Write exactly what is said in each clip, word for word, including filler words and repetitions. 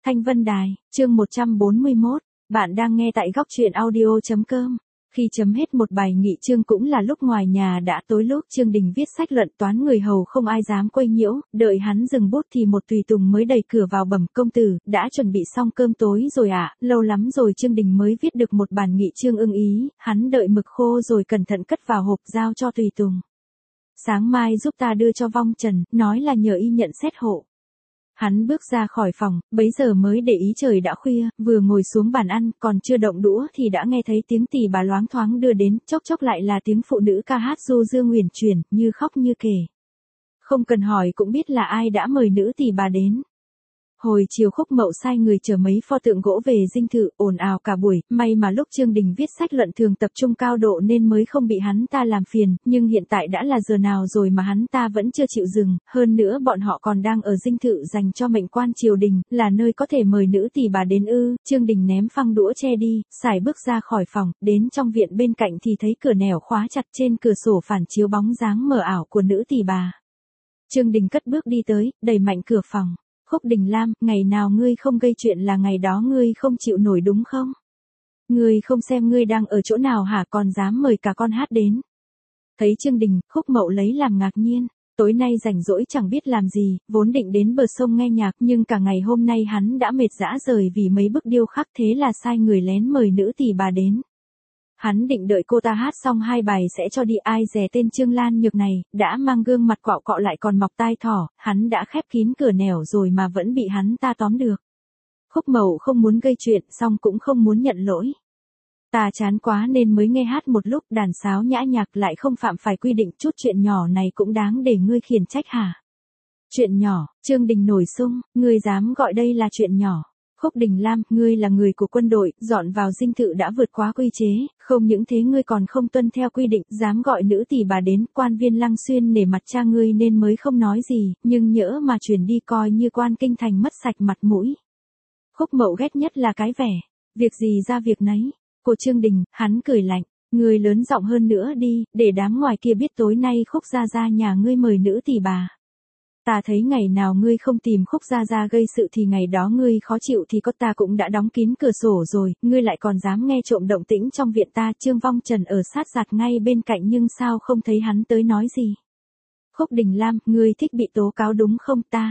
Thanh Vân Đài, chương một trăm bốn mươi mốt, bạn đang nghe tại góc truyện audio.com. Khi chấm hết một bài nghị chương cũng là lúc ngoài nhà đã tối lúc Trương Đình viết sách luận toán người hầu không ai dám quấy nhiễu, đợi hắn dừng bút thì một tùy tùng mới đẩy cửa vào bẩm công tử, đã chuẩn bị xong cơm tối rồi ạ, à? Lâu lắm rồi Trương Đình mới viết được một bản nghị chương ưng ý, hắn đợi mực khô rồi cẩn thận cất vào hộp giao cho tùy tùng. Sáng mai giúp ta đưa cho Vong Trần, nói là nhờ y nhận xét hộ. Hắn bước ra khỏi phòng, bấy giờ mới để ý trời đã khuya, vừa ngồi xuống bàn ăn, còn chưa động đũa thì đã nghe thấy tiếng tỳ bà loáng thoáng đưa đến, chốc chốc lại là tiếng phụ nữ ca hát du dương huyền chuyển, như khóc như kể. Không cần hỏi cũng biết là ai đã mời nữ tỳ bà đến. Hồi chiều Khúc Mậu sai người chở mấy pho tượng gỗ về dinh thự, ồn ào cả buổi, may mà lúc Trương Đình viết sách luận thường tập trung cao độ nên mới không bị hắn ta làm phiền, nhưng hiện tại đã là giờ nào rồi mà hắn ta vẫn chưa chịu dừng, hơn nữa bọn họ còn đang ở dinh thự dành cho mệnh quan triều đình, là nơi có thể mời nữ tỳ bà đến ư. Trương Đình ném phăng đũa che đi, sải bước ra khỏi phòng, đến trong viện bên cạnh thì thấy cửa nẻo khóa chặt, trên cửa sổ phản chiếu bóng dáng mờ ảo của nữ tỳ bà. Trương Đình cất bước đi tới, đẩy mạnh cửa phòng. Khúc Đình Lam, ngày nào ngươi không gây chuyện là ngày đó ngươi không chịu nổi đúng không? Ngươi không xem ngươi đang ở chỗ nào hả, còn dám mời cả con hát đến. Thấy Trương Đình, Khúc Mậu lấy làm ngạc nhiên, tối nay rảnh rỗi chẳng biết làm gì, vốn định đến bờ sông nghe nhạc nhưng cả ngày hôm nay hắn đã mệt rã rời vì mấy bức điêu khắc, thế là sai người lén mời nữ tỳ bà đến. Hắn định đợi cô ta hát xong hai bài sẽ cho đi, ai dè tên Trương Lan Nhược này, đã mang gương mặt quạo cọ lại còn mọc tai thỏ, hắn đã khép kín cửa nẻo rồi mà vẫn bị hắn ta tóm được. Khúc Mậu không muốn gây chuyện, xong cũng không muốn nhận lỗi. Ta chán quá nên mới nghe hát một lúc, đàn sáo nhã nhạc lại không phạm phải quy định, chút chuyện nhỏ này cũng đáng để ngươi khiển trách hả? Chuyện nhỏ, Trương Đình nổi xung, ngươi dám gọi đây là chuyện nhỏ? Khúc Đình Lam, ngươi là người của quân đội, dọn vào dinh thự đã vượt quá quy chế, không những thế ngươi còn không tuân theo quy định, dám gọi nữ tỳ bà đến, quan viên Lăng Xuyên nể mặt cha ngươi nên mới không nói gì, nhưng nhỡ mà chuyển đi coi như quan kinh thành mất sạch mặt mũi. Khúc Mậu ghét nhất là cái vẻ, việc gì ra việc nấy, của Trương Đình, hắn cười lạnh, ngươi lớn giọng hơn nữa đi, để đám ngoài kia biết tối nay Khúc gia gia nhà ngươi mời nữ tỳ bà. Ta thấy ngày nào ngươi không tìm Khúc gia gia gây sự thì ngày đó ngươi khó chịu thì có, ta cũng đã đóng kín cửa sổ rồi, ngươi lại còn dám nghe trộm động tĩnh trong viện ta. Trương Vong Trần ở sát giạt ngay bên cạnh nhưng sao không thấy hắn tới nói gì. Khúc Đình Lam, ngươi thích bị tố cáo đúng không ta?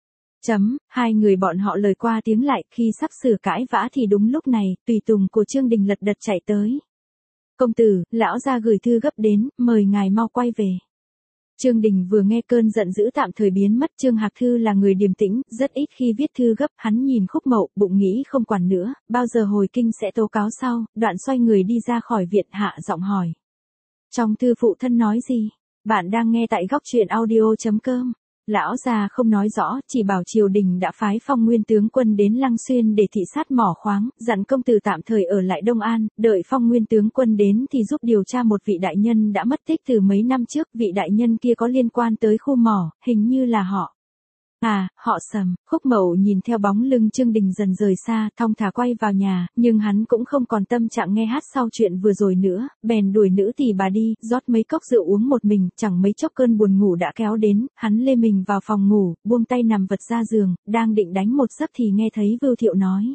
Chấm, hai người bọn họ lời qua tiếng lại, khi sắp sửa cãi vã thì đúng lúc này, tùy tùng của Trương Đình lật đật chạy tới. Công tử, lão gia gửi thư gấp đến, mời ngài mau quay về. Trương Đình vừa nghe cơn giận dữ tạm thời biến mất. Trương Hạc Thư là người điềm tĩnh, rất ít khi viết thư gấp, hắn nhìn Khúc Mậu, bụng nghĩ không quản nữa, bao giờ hồi kinh sẽ tố cáo sau, đoạn xoay người đi ra khỏi viện, hạ giọng hỏi. Trong thư phụ thân nói gì? Bạn đang nghe tại góc truyện audio.com. Lão già không nói rõ, chỉ bảo triều đình đã phái Phong Nguyên tướng quân đến Lăng Xuyên để thị sát mỏ khoáng, dặn công tử tạm thời ở lại Đông An, đợi Phong Nguyên tướng quân đến thì giúp điều tra một vị đại nhân đã mất tích từ mấy năm trước, vị đại nhân kia có liên quan tới khu mỏ, hình như là họ. À, họ Sầm. Khúc Mậu nhìn theo bóng lưng Trương Đình dần rời xa, thong thả quay vào nhà, nhưng hắn cũng không còn tâm trạng nghe hát sau chuyện vừa rồi nữa, bèn đuổi nữ tỳ bà đi, rót mấy cốc rượu uống một mình, chẳng mấy chốc cơn buồn ngủ đã kéo đến, hắn lê mình vào phòng ngủ, buông tay nằm vật ra giường, đang định đánh một giấc thì nghe thấy Vưu Thiệu nói.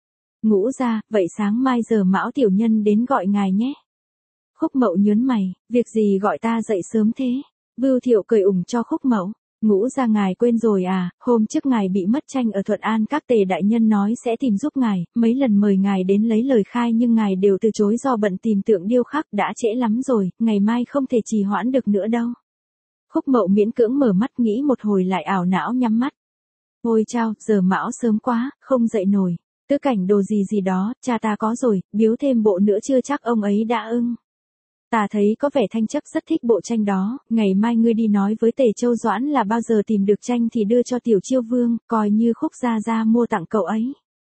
Ngũ ra, vậy sáng mai giờ Mão tiểu nhân đến gọi ngài nhé. Khúc Mậu nhớn mày, việc gì gọi ta dậy sớm thế? Vưu Thiệu cười ủng cho Khúc Mậu. Ngũ ra ngài quên rồi à, hôm trước ngài bị mất tranh ở Thuận An, các tề đại nhân nói sẽ tìm giúp ngài, mấy lần mời ngài đến lấy lời khai nhưng ngài đều từ chối do bận tìm tượng điêu khắc, đã trễ lắm rồi, ngày mai không thể trì hoãn được nữa đâu. Khúc Mậu miễn cưỡng mở mắt nghĩ một hồi lại ảo não nhắm mắt. Ôi chao, giờ Mão sớm quá, không dậy nổi, tứ cảnh đồ gì gì đó, cha ta có rồi, biếu thêm bộ nữa chưa chắc ông ấy đã ưng. Ta thấy có vẻ Thanh Chấp rất thích bộ tranh đó, ngày mai ngươi đi nói với Tề Châu Doãn là bao giờ tìm được tranh thì đưa cho Tiểu Chiêu Vương, coi như Khúc gia gia mua tặng cậu ấy.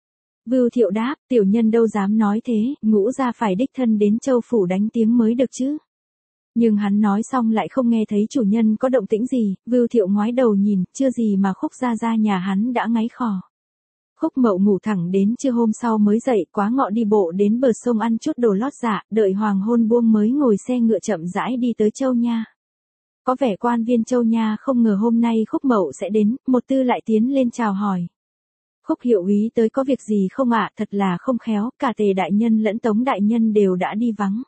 Vưu Thiệu đáp, tiểu nhân đâu dám nói thế, Ngũ gia phải đích thân đến Châu phủ đánh tiếng mới được chứ. Nhưng hắn nói xong lại không nghe thấy chủ nhân có động tĩnh gì, Vưu Thiệu ngoái đầu nhìn, chưa gì mà Khúc gia gia nhà hắn đã ngáy khò. Khúc Mậu ngủ thẳng đến trưa hôm sau mới dậy, quá ngọ đi bộ đến bờ sông ăn chút đồ lót dạ, đợi hoàng hôn buông mới ngồi xe ngựa chậm rãi đi tới Châu Nha. Có vẻ quan viên Châu Nha không ngờ hôm nay Khúc Mậu sẽ đến, một tư lại tiến lên chào hỏi. Khúc hiệu úy tới có việc gì không ạ? Thật là không khéo, cả Tề đại nhân lẫn Tống đại nhân đều đã đi vắng.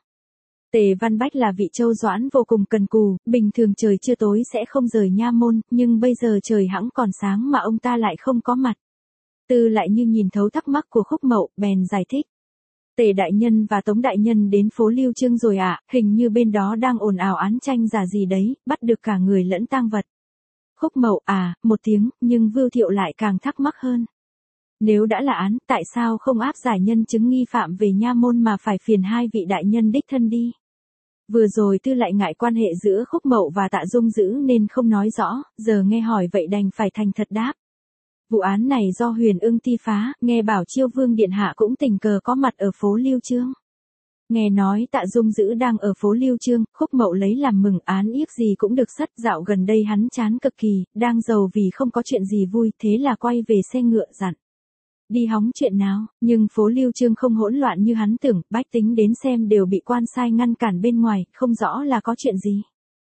Tề Văn Bách là vị Châu Doãn vô cùng cần cù, bình thường trời chưa tối sẽ không rời nha môn, nhưng bây giờ trời hẵng còn sáng mà ông ta lại không có mặt. Tư lại như nhìn thấu thắc mắc của Khúc Mậu, bèn giải thích. Tề đại nhân và Tống đại nhân đến phố Lưu Chương rồi ạ, hình như bên đó đang ồn ào án tranh giả gì đấy, bắt được cả người lẫn tang vật. Khúc Mậu à, một tiếng, nhưng Vưu Thiệu lại càng thắc mắc hơn. Nếu đã là án, tại sao không áp giải nhân chứng nghi phạm về nha môn mà phải phiền hai vị đại nhân đích thân đi? Vừa rồi Tư lại ngại quan hệ giữa Khúc Mậu và Tạ Dung Dữ nên không nói rõ, giờ nghe hỏi vậy đành phải thành thật đáp. Vụ án này do Huyền Ưng ti phá, nghe bảo Chiêu Vương điện hạ cũng tình cờ có mặt ở phố Lưu Chương. Nghe nói Tạ Dung Dữ đang ở phố Lưu Chương, Khúc Mậu lấy làm mừng, án yếc gì cũng được sất, dạo gần đây hắn chán cực kỳ, đang giàu vì không có chuyện gì vui, thế là quay về xe ngựa dặn. Đi hóng chuyện nào, nhưng phố Lưu Chương không hỗn loạn như hắn tưởng, bách tính đến xem đều bị quan sai ngăn cản bên ngoài, không rõ là có chuyện gì.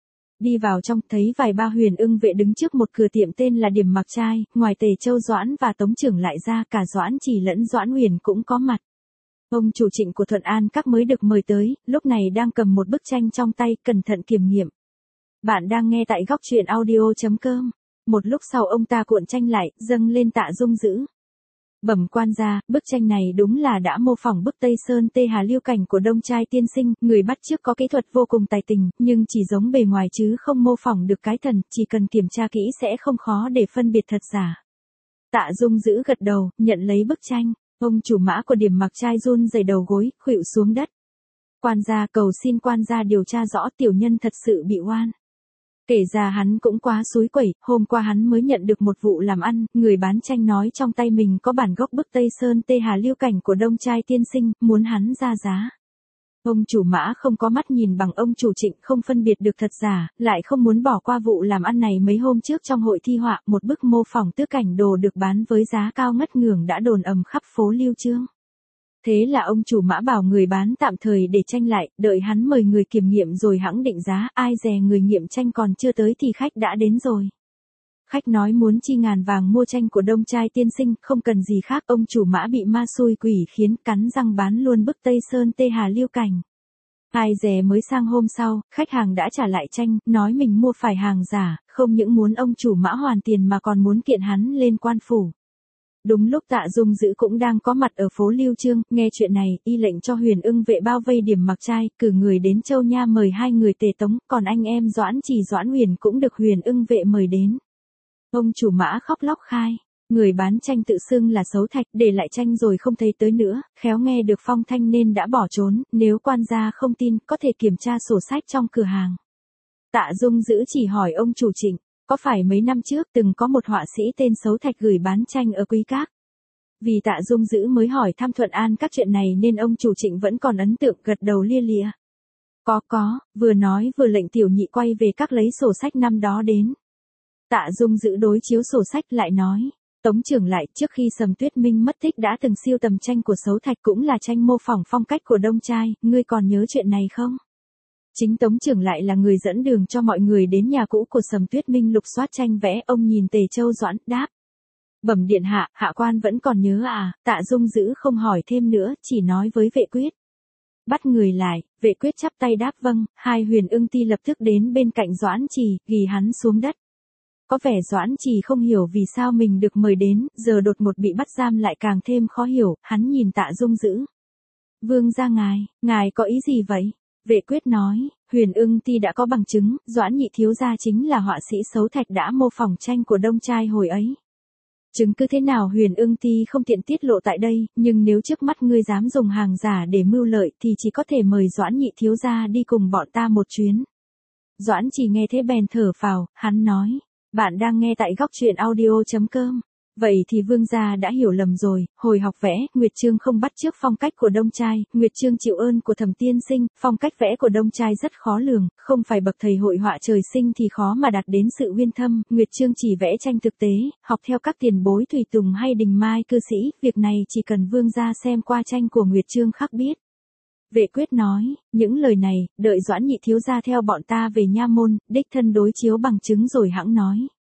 Đi vào trong, thấy vài ba Huyền Ưng vệ đứng trước một cửa tiệm tên là Điểm Mặc Trai, ngoài Tề Châu Doãn và Tống trưởng lại ra, cả Doãn Chỉ lẫn Doãn Huyền cũng có mặt. Ông chủ Trịnh của Thuận An Các mới được mời tới, lúc này đang cầm một bức tranh trong tay, cẩn thận kiểm nghiệm. Bạn đang nghe tại góc truyện audio chấm com. Một lúc sau ông ta cuộn tranh lại, dâng lên Tạ Dung Dữ. Bẩm quan gia, bức tranh này đúng là đã mô phỏng bức Tây Sơn Tê Hà Liêu Cảnh của Đông Trai tiên sinh, người bắt chước có kỹ thuật vô cùng tài tình, nhưng chỉ giống bề ngoài chứ không mô phỏng được cái thần, chỉ cần kiểm tra kỹ sẽ không khó để phân biệt thật giả. Tạ Dung Dữ gật đầu, nhận lấy bức tranh, ông chủ mã của Điểm Mặc Trai run rẩy đầu gối, khuỵu xuống đất. Quan gia, cầu xin quan gia điều tra rõ, tiểu nhân thật sự bị oan. Kể ra hắn cũng quá xúi quẩy, hôm qua hắn mới nhận được một vụ làm ăn, người bán tranh nói trong tay mình có bản gốc bức Tây Sơn Tê Hà Liêu Cảnh của Đông Trai tiên sinh, muốn hắn ra giá. Ông chủ mã không có mắt nhìn bằng ông chủ Trịnh, không phân biệt được thật giả, lại không muốn bỏ qua vụ làm ăn này. Mấy hôm trước trong hội thi họa, một bức mô phỏng tứ cảnh đồ được bán với giá cao ngất ngưởng đã đồn ầm khắp phố Lưu Chương. Thế là ông chủ mã bảo người bán tạm thời để tranh lại, đợi hắn mời người kiểm nghiệm rồi hẵng định giá, ai dè người nghiệm tranh còn chưa tới thì khách đã đến rồi. Khách nói muốn chi ngàn vàng mua tranh của Đông Trai tiên sinh, không cần gì khác, ông chủ mã bị ma xui quỷ khiến, cắn răng bán luôn bức Tây Sơn Tê Hà Liêu Cảnh. Ai dè mới sang hôm sau, khách hàng đã trả lại tranh, nói mình mua phải hàng giả, không những muốn ông chủ mã hoàn tiền mà còn muốn kiện hắn lên quan phủ. Đúng lúc Tạ Dung Dữ cũng đang có mặt ở phố Lưu Chương, nghe chuyện này, y lệnh cho Huyền Ưng vệ bao vây Điểm Mặc Trai, cử người đến Châu Nha mời hai người Tề Tống, còn anh em Doãn Chỉ Doãn Huyền cũng được Huyền Ưng vệ mời đến. Ông chủ mã khóc lóc khai, người bán tranh tự xưng là Sấu Thạch, để lại tranh rồi không thấy tới nữa, khéo nghe được phong thanh nên đã bỏ trốn, nếu quan gia không tin, có thể kiểm tra sổ sách trong cửa hàng. Tạ Dung Dữ chỉ hỏi ông chủ Trịnh. Có phải mấy năm trước từng có một họa sĩ tên Sấu Thạch gửi bán tranh ở Quý Các? Vì Tạ Dung Dữ mới hỏi thăm Thuận An Các chuyện này nên ông chủ Trịnh vẫn còn ấn tượng, gật đầu lia lịa. Có có, vừa nói vừa lệnh tiểu nhị quay về các lấy sổ sách năm đó đến. Tạ Dung Dữ đối chiếu sổ sách lại nói, Tống trưởng lại, trước khi Sầm Tuyết Minh mất tích đã từng siêu tầm tranh của Sấu Thạch, cũng là tranh mô phỏng phong cách của Đông Trai, ngươi còn nhớ chuyện này không? Chính Tống trưởng lại là người dẫn đường cho mọi người đến nhà cũ của Sầm Tuyết Minh lục soát tranh vẽ, ông nhìn Tề Châu Doãn, đáp. Bẩm điện hạ, hạ quan vẫn còn nhớ à, Tạ Dung Dữ không hỏi thêm nữa, chỉ nói với Vệ Quyết. Bắt người lại, Vệ Quyết chắp tay đáp vâng, hai Huyền Ưng ti lập tức đến bên cạnh Doãn Trì, ghi hắn xuống đất. Có vẻ Doãn Trì không hiểu vì sao mình được mời đến, giờ đột ngột bị bắt giam lại càng thêm khó hiểu, hắn nhìn Tạ Dung Dữ. Vương gia ngài, ngài có ý gì vậy? Vệ Quyết nói, Huyền Ưng ti đã có bằng chứng, Doãn nhị thiếu gia chính là họa sĩ Sấu Thạch đã mô phỏng tranh của Đông Trai hồi ấy. Chứng cứ thế nào Huyền Ưng ti không tiện tiết lộ tại đây, nhưng nếu trước mắt ngươi dám dùng hàng giả để mưu lợi thì chỉ có thể mời Doãn nhị thiếu gia đi cùng bọn ta một chuyến. Doãn chỉ nghe thế bèn thở phào, hắn nói, bạn đang nghe tại góc truyện audio chấm com. Vậy thì vương gia đã hiểu lầm rồi, hồi học vẽ, Nguyệt Chương không bắt chước phong cách của Đông Trai, Nguyệt Chương chịu ơn của Thẩm tiên sinh, phong cách vẽ của Đông Trai rất khó lường, không phải bậc thầy hội họa trời sinh thì khó mà đạt đến sự uyên thâm, Nguyệt Chương chỉ vẽ tranh thực tế, học theo các tiền bối Thủy Tùng hay Đình Mai cư sĩ, việc này chỉ cần vương gia xem qua tranh của Nguyệt Chương khắc biết. Vệ Quyết nói, những lời này, đợi Doãn nhị thiếu gia theo bọn ta về nha môn, đích thân đối chiếu bằng chứng rồi hẵng nói.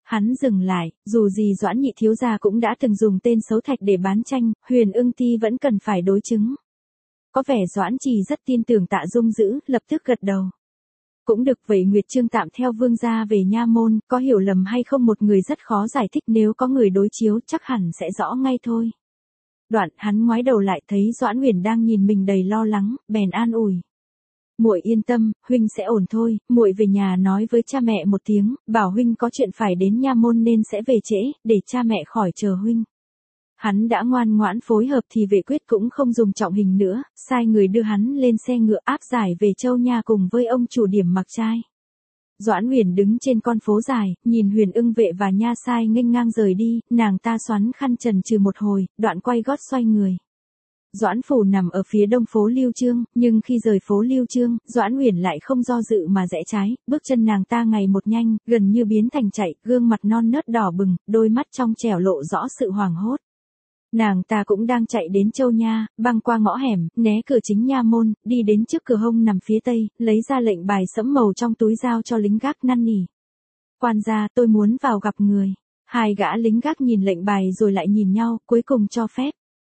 Hắn dừng lại, dù gì Doãn nhị thiếu gia cũng đã từng dùng tên xấu thạch để bán tranh, Huyền Ưng Ti vẫn cần phải đối chứng. Có vẻ Doãn Trì rất tin tưởng Tạ Dung Dữ, lập tức gật đầu. Cũng được, vậy Nguyệt Trương tạm theo vương gia về nha môn, có hiểu lầm hay không một người rất khó giải thích, nếu có người đối chiếu chắc hẳn sẽ rõ ngay thôi. Đoạn hắn ngoái đầu lại thấy Doãn Uyển đang nhìn mình đầy lo lắng, bèn an ủi. Muội yên tâm, huynh sẽ ổn thôi, muội về nhà nói với cha mẹ một tiếng, bảo huynh có chuyện phải đến nha môn nên sẽ về trễ, để cha mẹ khỏi chờ huynh. Hắn đã ngoan ngoãn phối hợp thì Vệ Quyết cũng không dùng trọng hình nữa, sai người đưa hắn lên xe ngựa áp giải về Châu Nha cùng với ông chủ Điểm Mặc Trai. Doãn Uyển đứng trên con phố dài, nhìn Huyền Ưng Vệ và nha sai nghênh ngang rời đi, nàng ta xoắn khăn trần trừ một hồi, đoạn quay gót xoay người. Doãn phủ nằm ở phía đông phố Lưu Chương, nhưng khi rời phố Lưu Chương, Doãn Uyển lại không do dự mà rẽ trái, bước chân nàng ta ngày một nhanh, gần như biến thành chạy, gương mặt non nớt đỏ bừng, đôi mắt trong trẻo lộ rõ sự hoảng hốt. Nàng ta cũng đang chạy đến Châu Nha, băng qua ngõ hẻm, né cửa chính nha môn, đi đến trước cửa hông nằm phía tây, lấy ra lệnh bài sẫm màu trong túi giao cho lính gác, năn nỉ. Quan gia, tôi muốn vào gặp người. Hai gã lính gác nhìn lệnh bài rồi lại nhìn nhau, cuối cùng cho phép.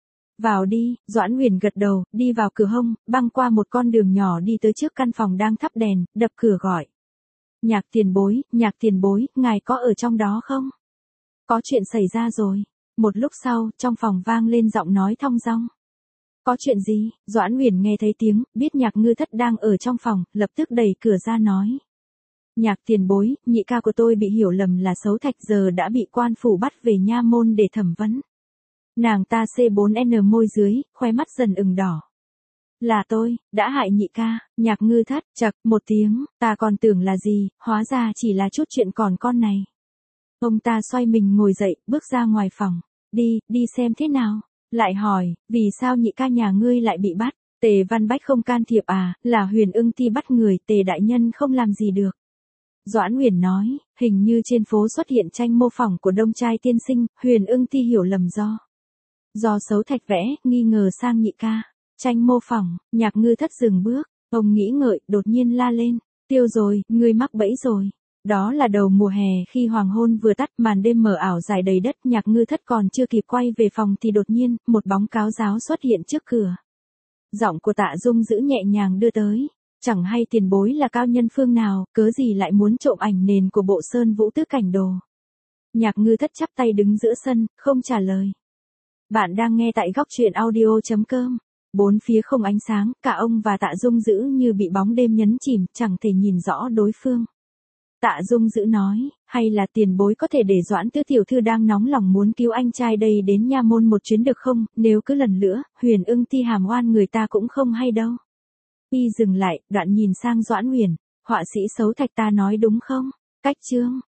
Vào đi, Doãn Uyển gật đầu, đi vào cửa hông, băng qua một con đường nhỏ đi tới trước căn phòng đang thắp đèn, đập cửa gọi. Nhạc tiền bối, nhạc tiền bối, ngài có ở trong đó không? Có chuyện xảy ra rồi. Một lúc sau, trong phòng vang lên giọng nói thong dong. Có chuyện gì? Doãn Uyển nghe thấy tiếng, biết Nhạc Ngư Thất đang ở trong phòng, lập tức đẩy cửa ra nói. Nhạc tiền bối, nhị ca của tôi bị hiểu lầm là xấu thạch, giờ đã bị quan phủ bắt về nha môn để thẩm vấn. Nàng ta xê bốn en môi dưới, khoe mắt dần ửng đỏ. Là tôi, đã hại nhị ca. Nhạc Ngư Thất, chậc, một tiếng, ta còn tưởng là gì, hóa ra chỉ là chút chuyện còn con này. Ông ta xoay mình ngồi dậy, bước ra ngoài phòng. Đi, đi xem thế nào. Lại hỏi, vì sao nhị ca nhà ngươi lại bị bắt? Tề Văn Bách không can thiệp à, là Huyền Ưng Ti bắt người, Tề đại nhân không làm gì được. Doãn Uyển nói, hình như trên phố xuất hiện tranh mô phỏng của Đông Trai tiên sinh, Huyền Ưng Ti hiểu lầm do. Do xấu thạch vẽ, nghi ngờ sang nhị ca. Tranh mô phỏng, Nhạc Ngư Thất dừng bước, ông nghĩ ngợi, đột nhiên la lên. Tiêu rồi, ngươi mắc bẫy rồi. Đó là đầu mùa hè, khi hoàng hôn vừa tắt, màn đêm mờ ảo dài đầy đất, Nhạc Ngư Thất còn chưa kịp quay về phòng thì đột nhiên, một bóng cáo giáo xuất hiện trước cửa. Giọng của Tạ Dung Dữ nhẹ nhàng đưa tới. Chẳng hay tiền bối là cao nhân phương nào, cớ gì lại muốn trộm ảnh nền của bộ Sơn Vũ Tứ Cảnh Đồ. Nhạc Ngư Thất chắp tay đứng giữa sân, không trả lời. Bạn đang nghe tại góc truyện audio chấm com. Bốn phía không ánh sáng, cả ông và Tạ Dung Dữ như bị bóng đêm nhấn chìm, chẳng thể nhìn rõ đối phương. Tạ Dung Dữ nói, hay là tiền bối có thể để Doãn Tứ tiểu thư đang nóng lòng muốn cứu anh trai đây đến nha môn một chuyến được không, nếu cứ lần nữa, Huyền Ưng Ti hàm oan người ta cũng không hay đâu. Y dừng lại, đoạn nhìn sang Doãn Uyển, họa sĩ xấu thạch ta nói đúng không? Cách chương.